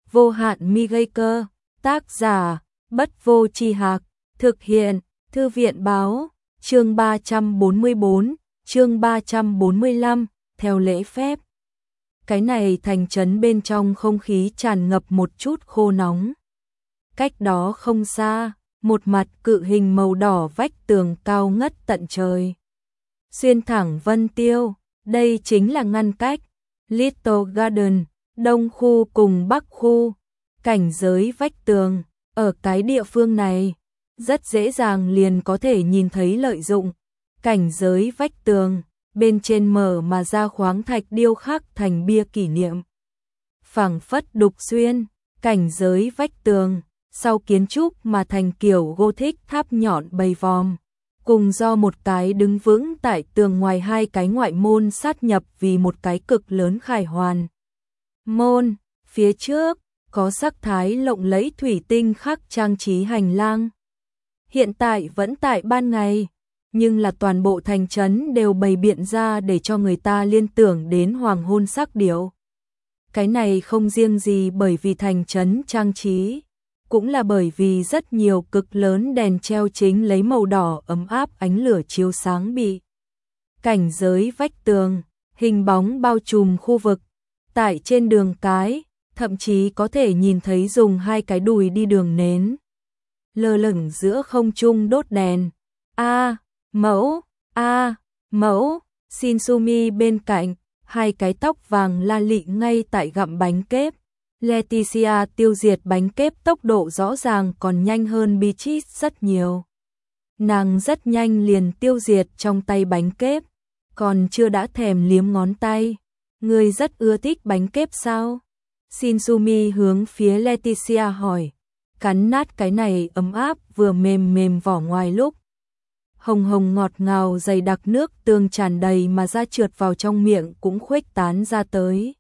Vô hạn mi gây cơ, tác giả, Bất Vô Tri Hạc, thực hiện, Thư viện báo, chương 344, chương 345, theo lễ phép. Cái này thành trấn bên trong không khí tràn ngập một chút khô nóng. Cách đó không xa, một mặt cự hình màu đỏ vách tường cao ngất tận trời. Xuyên thẳng vân tiêu, đây chính là ngăn cách Little Garden, Đông khu cùng Bắc khu. Cảnh giới vách tường, ở cái địa phương này, rất dễ dàng liền có thể nhìn thấy lợi dụng. Cảnh giới vách tường, bên trên mở mà ra khoáng thạch điêu khắc thành bia kỷ niệm. Phảng phất đục xuyên, cảnh giới vách tường, sau kiến trúc mà thành kiểu Gothic tháp nhọn bầy vòm, cùng do một cái đứng vững tại tường ngoài hai cái ngoại môn sát nhập vì một cái cực lớn khải hoàn. Môn, phía trước, có sắc thái lộng lẫy thủy tinh khắc trang trí hành lang. Hiện tại vẫn tại ban ngày, nhưng là toàn bộ thành trấn đều bày biện ra để cho người ta liên tưởng đến hoàng hôn sắc điệu. Cái này không riêng gì bởi vì thành trấn trang trí, cũng là bởi vì rất nhiều cực lớn đèn treo chính lấy màu đỏ ấm áp ánh lửa chiếu sáng bị. Cảnh giới vách tường, hình bóng bao trùm khu vực, tại trên đường cái, thậm chí có thể nhìn thấy dùng hai cái đùi đi đường nến. Lơ lửng giữa không trung đốt đèn. Mẫu, Shinsumi bên cạnh, hai cái tóc vàng la lị ngay tại gặm bánh kép. Leticia tiêu diệt bánh kép tốc độ rõ ràng còn nhanh hơn Beatrice rất nhiều. Nàng rất nhanh liền tiêu diệt trong tay bánh kép, còn chưa đã thèm liếm ngón tay. Người rất ưa thích bánh kép sao? Shinsumi hướng phía Leticia hỏi, cắn nát cái này ấm áp vừa mềm mềm vỏ ngoài lúc. Hồng hồng ngọt ngào dày đặc nước tương tràn đầy mà ra trượt vào trong miệng cũng khuếch tán ra tới.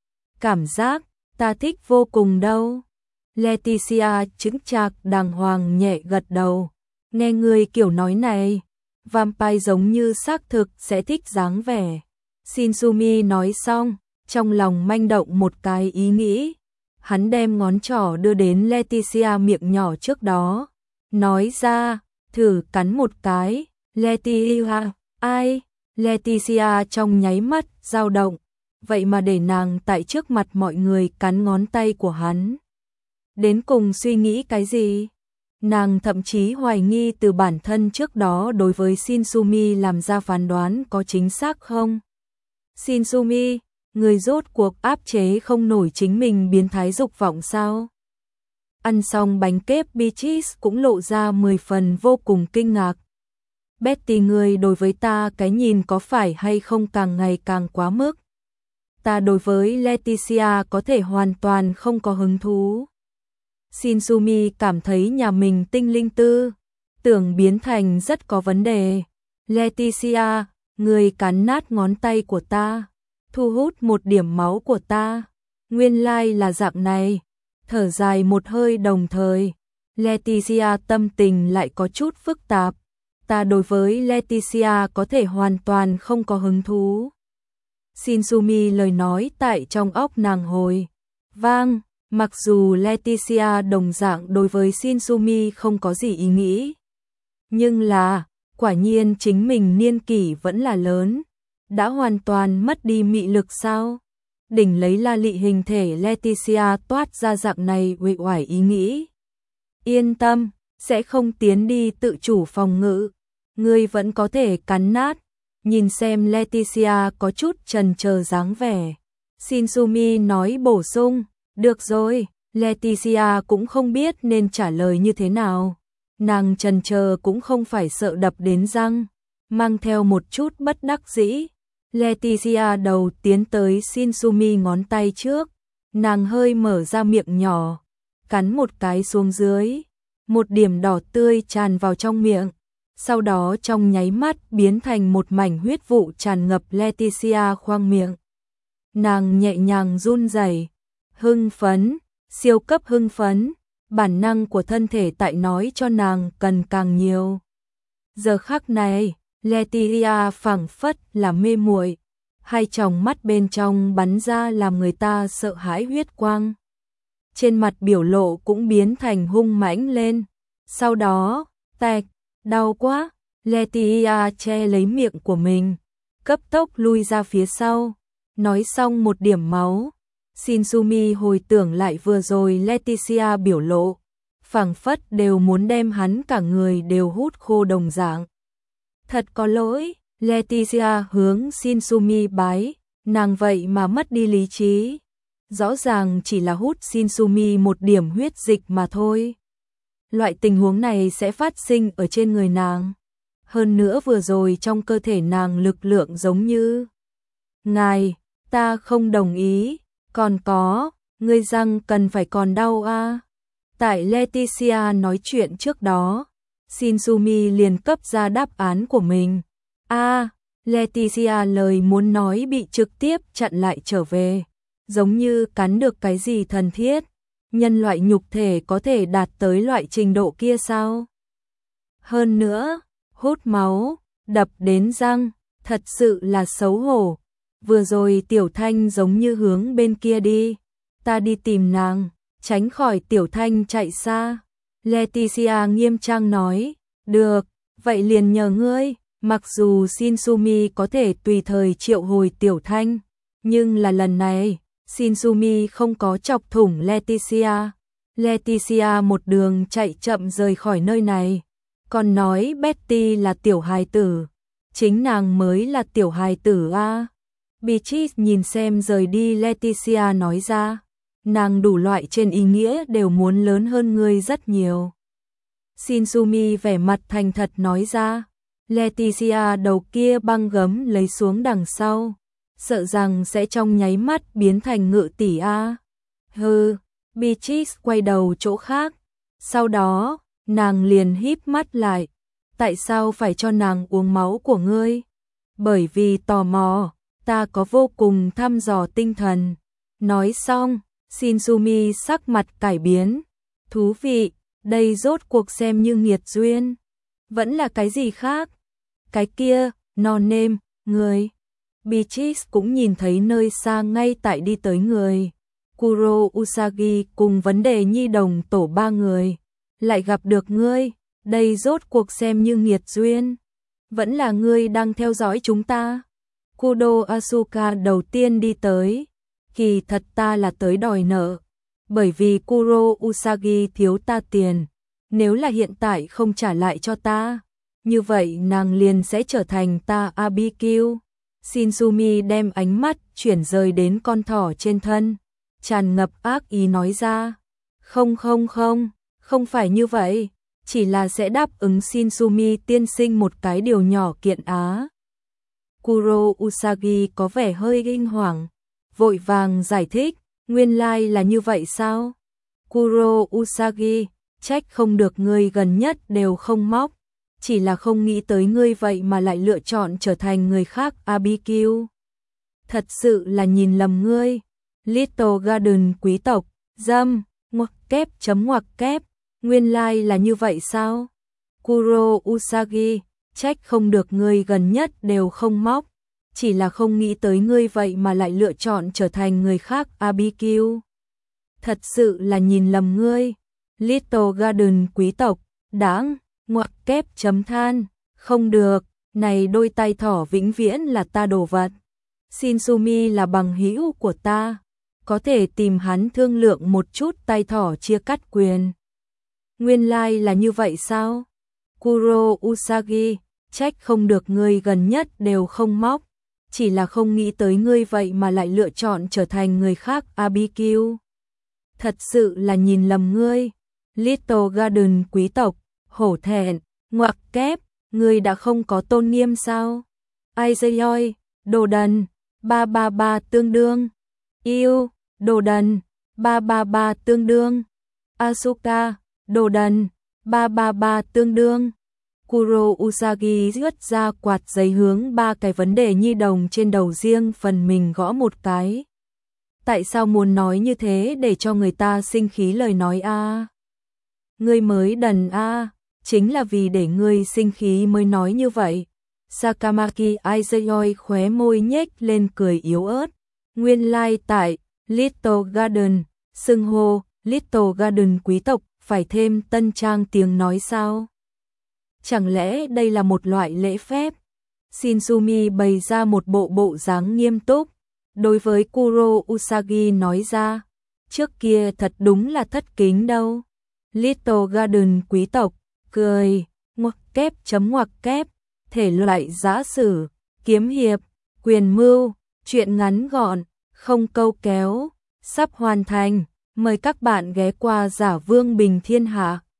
Cảm giác, ta thích vô cùng đâu. Leticia chứng chạc đàng hoàng nhẹ gật đầu. Nghe người kiểu nói này, vampire giống như xác thực sẽ thích dáng vẻ. Shinsumi nói xong, trong lòng manh động một cái ý nghĩ. Hắn đem ngón trỏ đưa đến Leticia miệng nhỏ trước đó. Nói ra, thử cắn một cái. Leticia, ai? Leticia trong nháy mắt, dao động. Vậy mà để nàng tại trước mặt mọi người cắn ngón tay của hắn. Đến cùng suy nghĩ cái gì? Nàng thậm chí hoài nghi từ bản thân trước đó đối với Shinsumi làm ra phán đoán có chính xác không? Shinsumi, người rốt cuộc áp chế không nổi chính mình biến thái dục vọng sao? Ăn xong bánh kép Beatrice cũng lộ ra 10 phần vô cùng kinh ngạc. Betty, người đối với ta cái nhìn có phải hay không càng ngày càng quá mức? Ta đối với Leticia có thể hoàn toàn không có hứng thú. Shinsumi cảm thấy nhà mình tinh linh tư tưởng biến thành rất có vấn đề. Leticia, người cắn nát ngón tay của ta, thu hút một điểm máu của ta. Nguyên lai là dạng này. Thở dài một hơi đồng thời, Leticia tâm tình lại có chút phức tạp. Ta đối với Leticia có thể hoàn toàn không có hứng thú. Shinsumi lời nói tại trong óc nàng hồi vang, mặc dù Leticia đồng dạng đối với Shinsumi không có gì ý nghĩ. Nhưng là, quả nhiên chính mình niên kỷ vẫn là lớn, đã hoàn toàn mất đi mị lực sao? Đỉnh lấy la lị hình thể Leticia toát ra dạng này uể oải ý nghĩ. Yên tâm, sẽ không tiến đi tự chủ phòng ngự, ngươi vẫn có thể cắn nát. Nhìn xem Leticia có chút chần chờ dáng vẻ. Shinsumi nói bổ sung, được rồi, Leticia cũng không biết nên trả lời như thế nào. Nàng chần chờ cũng không phải sợ đập đến răng, mang theo một chút bất đắc dĩ. Leticia đầu tiến tới Shinsumi ngón tay trước, nàng hơi mở ra miệng nhỏ, cắn một cái xuống dưới, một điểm đỏ tươi tràn vào trong miệng. Sau đó trong nháy mắt biến thành một mảnh huyết vụ tràn ngập Leticia khoang miệng. Nàng nhẹ nhàng run rẩy, hưng phấn, siêu cấp hưng phấn, bản năng của thân thể tại nói cho nàng cần càng nhiều. Giờ khắc này, Leticia phảng phất là mê muội, hai tròng mắt bên trong bắn ra làm người ta sợ hãi huyết quang. trên mặt biểu lộ cũng biến thành hung mãnh lên. Sau đó, tạch, đau quá, Leticia che lấy miệng của mình, cấp tốc lui ra phía sau. Nói xong một điểm máu, Shinsumi hồi tưởng lại vừa rồi Leticia biểu lộ, phảng phất đều muốn đem hắn cả người đều hút khô đồng dạng. Thật có lỗi, Leticia hướng Shinsumi bái, nàng vậy mà mất đi lý trí. Rõ ràng chỉ là hút Shinsumi một điểm huyết dịch mà thôi. Loại tình huống này sẽ phát sinh ở trên người nàng. Hơn nữa vừa rồi trong cơ thể nàng lực lượng giống như... Ngài, ta không đồng ý, còn có, ngươi răng cần phải còn đau à. Tại Leticia nói chuyện trước đó, Shinsumi liền cấp ra đáp án của mình. Leticia lời muốn nói bị trực tiếp chặn lại trở về, giống như cắn được cái gì thần thiết. Nhân loại nhục thể có thể đạt tới loại trình độ kia sao? Hơn nữa, hút máu, đập đến răng, thật sự là xấu hổ. Vừa rồi Tiểu Thanh giống như hướng bên kia đi, ta đi tìm nàng, tránh khỏi Tiểu Thanh chạy xa. Leticia nghiêm trang nói, được, vậy liền nhờ ngươi. Mặc dù Shinsumi có thể tùy thời triệu hồi Tiểu Thanh, nhưng là lần này, Shinsumi không có chọc thủng Leticia. Leticia một đường chạy chậm rời khỏi nơi này, còn nói Betty là tiểu hài tử, chính nàng mới là tiểu hài tử a. Beatrice nhìn xem rời đi Leticia nói ra, nàng đủ loại trên ý nghĩa đều muốn lớn hơn ngươi rất nhiều. Shinsumi vẻ mặt thành thật nói ra, Leticia đầu kia băng gấm lấy xuống đằng sau, sợ rằng sẽ trong nháy mắt biến thành ngự tỷ a. Hừ, Beatrice quay đầu chỗ khác, sau đó, nàng liền híp mắt lại, tại sao phải cho nàng uống máu của ngươi? Bởi vì tò mò, ta có vô cùng thăm dò tinh thần. Nói xong, Shinsumi sắc mặt cải biến, thú vị, đây rốt cuộc xem như nghiệt duyên, vẫn là cái gì khác? Cái kia, no name, người. Beatrice cũng nhìn thấy nơi xa ngay tại đi tới người. Kuro Usagi cùng vấn đề nhi đồng tổ 3 người. Lại gặp được ngươi, đây rốt cuộc xem như nghiệt duyên. Vẫn là ngươi đang theo dõi chúng ta. Kudo Asuka đầu tiên đi tới. Kỳ thật ta là tới đòi nợ. Bởi vì Kuro Usagi thiếu ta tiền. Nếu là hiện tại không trả lại cho ta, như vậy nàng liền sẽ trở thành ta BBQ. Shinsumi đem ánh mắt chuyển rời đến con thỏ trên thân, tràn ngập ác ý nói ra. Không phải như vậy, chỉ là sẽ đáp ứng Shinsumi tiên sinh một cái điều nhỏ kiện á. Kuro Usagi có vẻ hơi kinh hoàng, vội vàng giải thích, nguyên lai là như vậy sao? Kuro Usagi, trách không được ngươi gần nhất đều không móc, chỉ là không nghĩ tới ngươi vậy mà lại lựa chọn trở thành người khác BBQ. Thật sự là nhìn lầm ngươi. Little Garden quý tộc, dâm, ngoặc kép, nguyên lai là như vậy sao? Kuro Usagi, trách không được ngươi gần nhất đều không móc, chỉ là không nghĩ tới ngươi vậy mà lại lựa chọn trở thành người khác BBQ. Thật sự là nhìn lầm ngươi. Little Garden quý tộc, đáng, ngoặc kép chấm than, không được, này đôi tay thỏ vĩnh viễn là ta đồ vật. Shinsumi là bằng hữu của ta, có thể tìm hắn thương lượng một chút tay thỏ chia cắt quyền. Nguyên lai là như vậy sao? Kuro Usagi, trách không được ngươi gần nhất đều không móc, chỉ là không nghĩ tới ngươi vậy mà lại lựa chọn trở thành người khác BBQ. Thật sự là nhìn lầm ngươi. Little Garden quý tộc, hổ thẹn, ngoặc kép, ngươi đã không có tôn nghiêm sao? Ai dây oi, đồ đần, 333 tương đương. Yêu, đồ đần, 333 tương đương. Asuka, đồ đần, 333 tương đương. Kuro Usagi rút ra quạt giấy hướng 3 cái vấn đề nhi đồng trên đầu riêng phần mình gõ một cái. Tại sao muốn nói như thế để cho người ta sinh khí lời nói a? Ngươi mới đần a, chính là vì để ngươi sinh khí mới nói như vậy. Sakamaki Aizuyoi khóe môi nhếch lên cười yếu ớt. Nguyên lai tại Little Garden, xưng hô Little Garden quý tộc phải thêm tân trang tiếng nói sao? Chẳng lẽ đây là một loại lễ phép? Shinsumi bày ra một bộ dáng nghiêm túc, đối với Kuro Usagi nói ra, trước kia thật đúng là thất kính đâu. Little Garden quý tộc, cười, ngoặc kép, thể loại giã sử, kiếm hiệp, quyền mưu, truyện ngắn gọn, không câu kéo, sắp hoàn thành, mời các bạn ghé qua Giả Vương Bình Thiên Hạ.